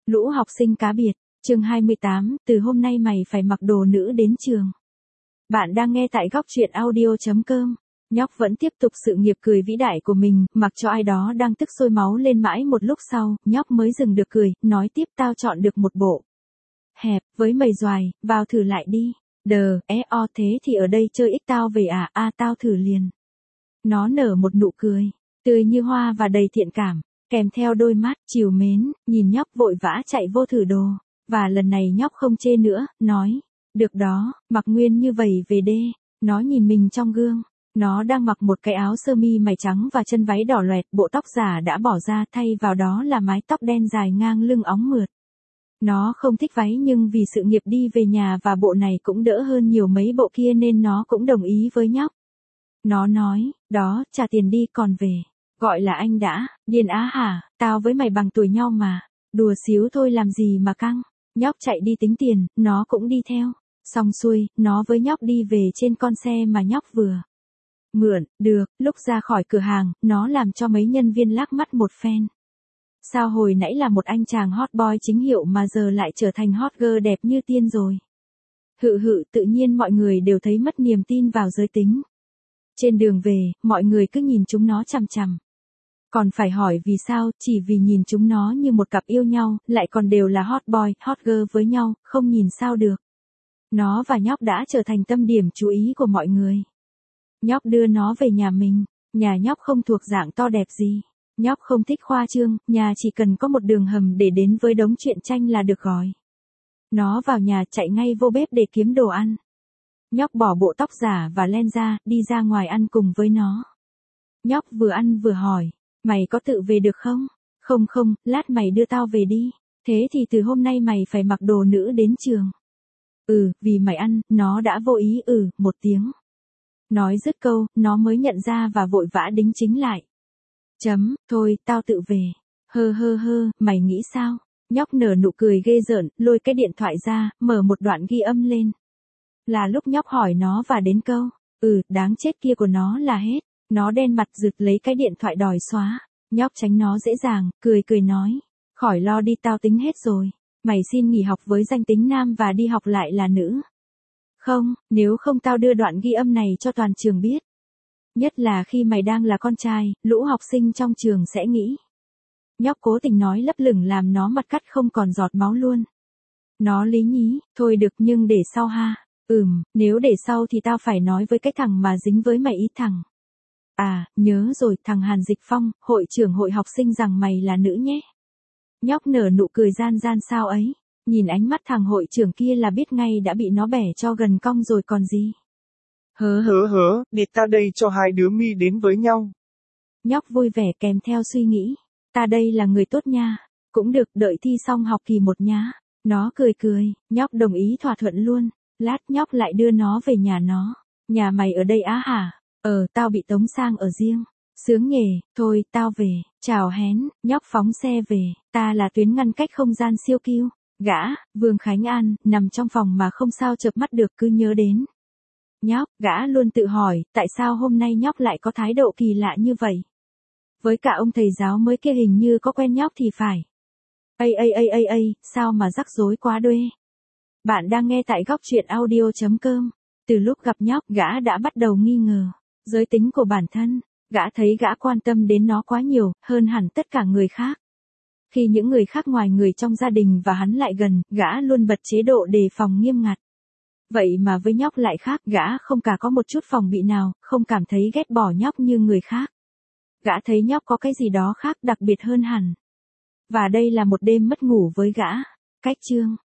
Lũ học sinh cá biệt, chương 28, từ hôm nay mày phải mặc đồ nữ đến trường. Bạn đang nghe tại góc truyện audio.com. Nhóc vẫn tiếp tục sự nghiệp cười vĩ đại của mình, mặc cho ai đó đang tức sôi máu lên mãi một lúc sau, nhóc mới dừng được cười, nói tiếp tao chọn được một bộ. Hẹp, với mày doài, vào thử lại đi. Thế thì ở đây chơi ích tao về à, tao thử liền. Nó nở một nụ cười, tươi như hoa và đầy thiện cảm, kèm theo đôi mắt trìu mến, nhìn nhóc vội vã chạy vô thử đồ. Và lần này nhóc không chê nữa, nói, được đó, mặc nguyên như vậy về đê. Nó nhìn mình trong gương, nó đang mặc một cái áo sơ mi mày trắng và chân váy đỏ loẹt, bộ tóc giả đã bỏ ra, thay vào đó là mái tóc đen dài ngang lưng óng mượt. Nó không thích váy nhưng vì sự nghiệp đi về nhà và bộ này cũng đỡ hơn nhiều mấy bộ kia nên nó cũng đồng ý với nhóc. Nó nói, đó, trả tiền đi còn về. Gọi là anh đã, điên á hả, tao với mày bằng tuổi nhau mà. Đùa xíu thôi làm gì mà căng. Nhóc chạy đi tính tiền, nó cũng đi theo. Xong xuôi, nó với nhóc đi về trên con xe mà nhóc vừa mượn, được, lúc ra khỏi cửa hàng, nó làm cho mấy nhân viên lác mắt một phen. Sao hồi nãy là một anh chàng hot boy chính hiệu mà giờ lại trở thành hot girl đẹp như tiên rồi. Tự nhiên mọi người đều thấy mất niềm tin vào giới tính. Trên đường về, mọi người cứ nhìn chúng nó chằm chằm. Còn phải hỏi vì sao, chỉ vì nhìn chúng nó như một cặp yêu nhau, lại còn đều là hot boy, hot girl với nhau, không nhìn sao được. Nó và nhóc đã trở thành tâm điểm chú ý của mọi người. Nhóc đưa nó về nhà mình, nhà nhóc không thuộc dạng to đẹp gì. Nhóc không thích khoa trương, nhà chỉ cần có một đường hầm để đến với đống truyện tranh là được rồi. Nó vào nhà chạy ngay vô bếp để kiếm đồ ăn. Nhóc bỏ bộ tóc giả và len ra, đi ra ngoài ăn cùng với nó. Nhóc vừa ăn vừa hỏi, mày có tự về được không? Không, lát mày đưa tao về đi. Thế thì từ hôm nay mày phải mặc đồ nữ đến trường. Vì mày ăn, nó đã vô ý một tiếng. Nói dứt câu, nó mới nhận ra và vội vã đính chính lại. Thôi, tao tự về. Mày nghĩ sao? Nhóc nở nụ cười ghê rợn, lôi cái điện thoại ra, mở một đoạn ghi âm lên. Là lúc nhóc hỏi nó và đến câu, đáng chết kia của nó là hết. Nó đen mặt rực lấy cái điện thoại đòi xóa. Nhóc tránh nó dễ dàng, cười nói. Khỏi lo đi tao tính hết rồi. Mày xin nghỉ học với danh tính nam và đi học lại là nữ. Không, nếu không tao đưa đoạn ghi âm này cho toàn trường biết. Nhất là khi mày đang là con trai, lũ học sinh trong trường sẽ nghĩ. Nhóc cố tình nói lấp lửng làm nó mặt cắt không còn giọt máu luôn. Nó lý nhí, thôi được nhưng để sau ha. Nếu để sau thì tao phải nói với cái thằng mà dính với mày ít thằng. Nhớ rồi, thằng Hàn Dịch Phong, hội trưởng hội học sinh rằng mày là nữ nhé. Nhóc nở nụ cười gian sao ấy, nhìn ánh mắt thằng hội trưởng kia là biết ngay đã bị nó bẻ cho gần cong rồi còn gì. Để ta đây cho hai đứa mi đến với nhau. Nhóc vui vẻ kèm theo suy nghĩ, ta đây là người tốt nha, cũng được đợi thi xong học kỳ 1 nhá. Nó cười, nhóc đồng ý thỏa thuận luôn, lát nhóc lại đưa nó về nhà nó. Nhà mày ở đây á hả? Tao bị tống sang ở riêng. Sướng nhề, thôi, tao về, chào hén, nhóc phóng xe về, ta là tuyến ngăn cách không gian siêu kiêu. Gã, Vương Khánh An, nằm trong phòng mà không sao chợp mắt được cứ nhớ đến. Nhóc, gã luôn tự hỏi, tại sao hôm nay nhóc lại có thái độ kỳ lạ như vậy? Với cả ông thầy giáo mới kia hình như có quen nhóc thì phải. Sao mà rắc rối quá đuê. Bạn đang nghe tại góc truyện audio.com. Từ lúc gặp nhóc, gã đã bắt đầu nghi ngờ giới tính của bản thân. Gã thấy gã quan tâm đến nó quá nhiều, hơn hẳn tất cả người khác. Khi những người khác ngoài người trong gia đình và hắn lại gần, gã luôn bật chế độ đề phòng nghiêm ngặt. Vậy mà với nhóc lại khác, gã không cả có một chút phòng bị nào, không cảm thấy ghét bỏ nhóc như người khác. Gã thấy nhóc có cái gì đó khác đặc biệt hơn hẳn. Và đây là một đêm mất ngủ với gã. Cách chương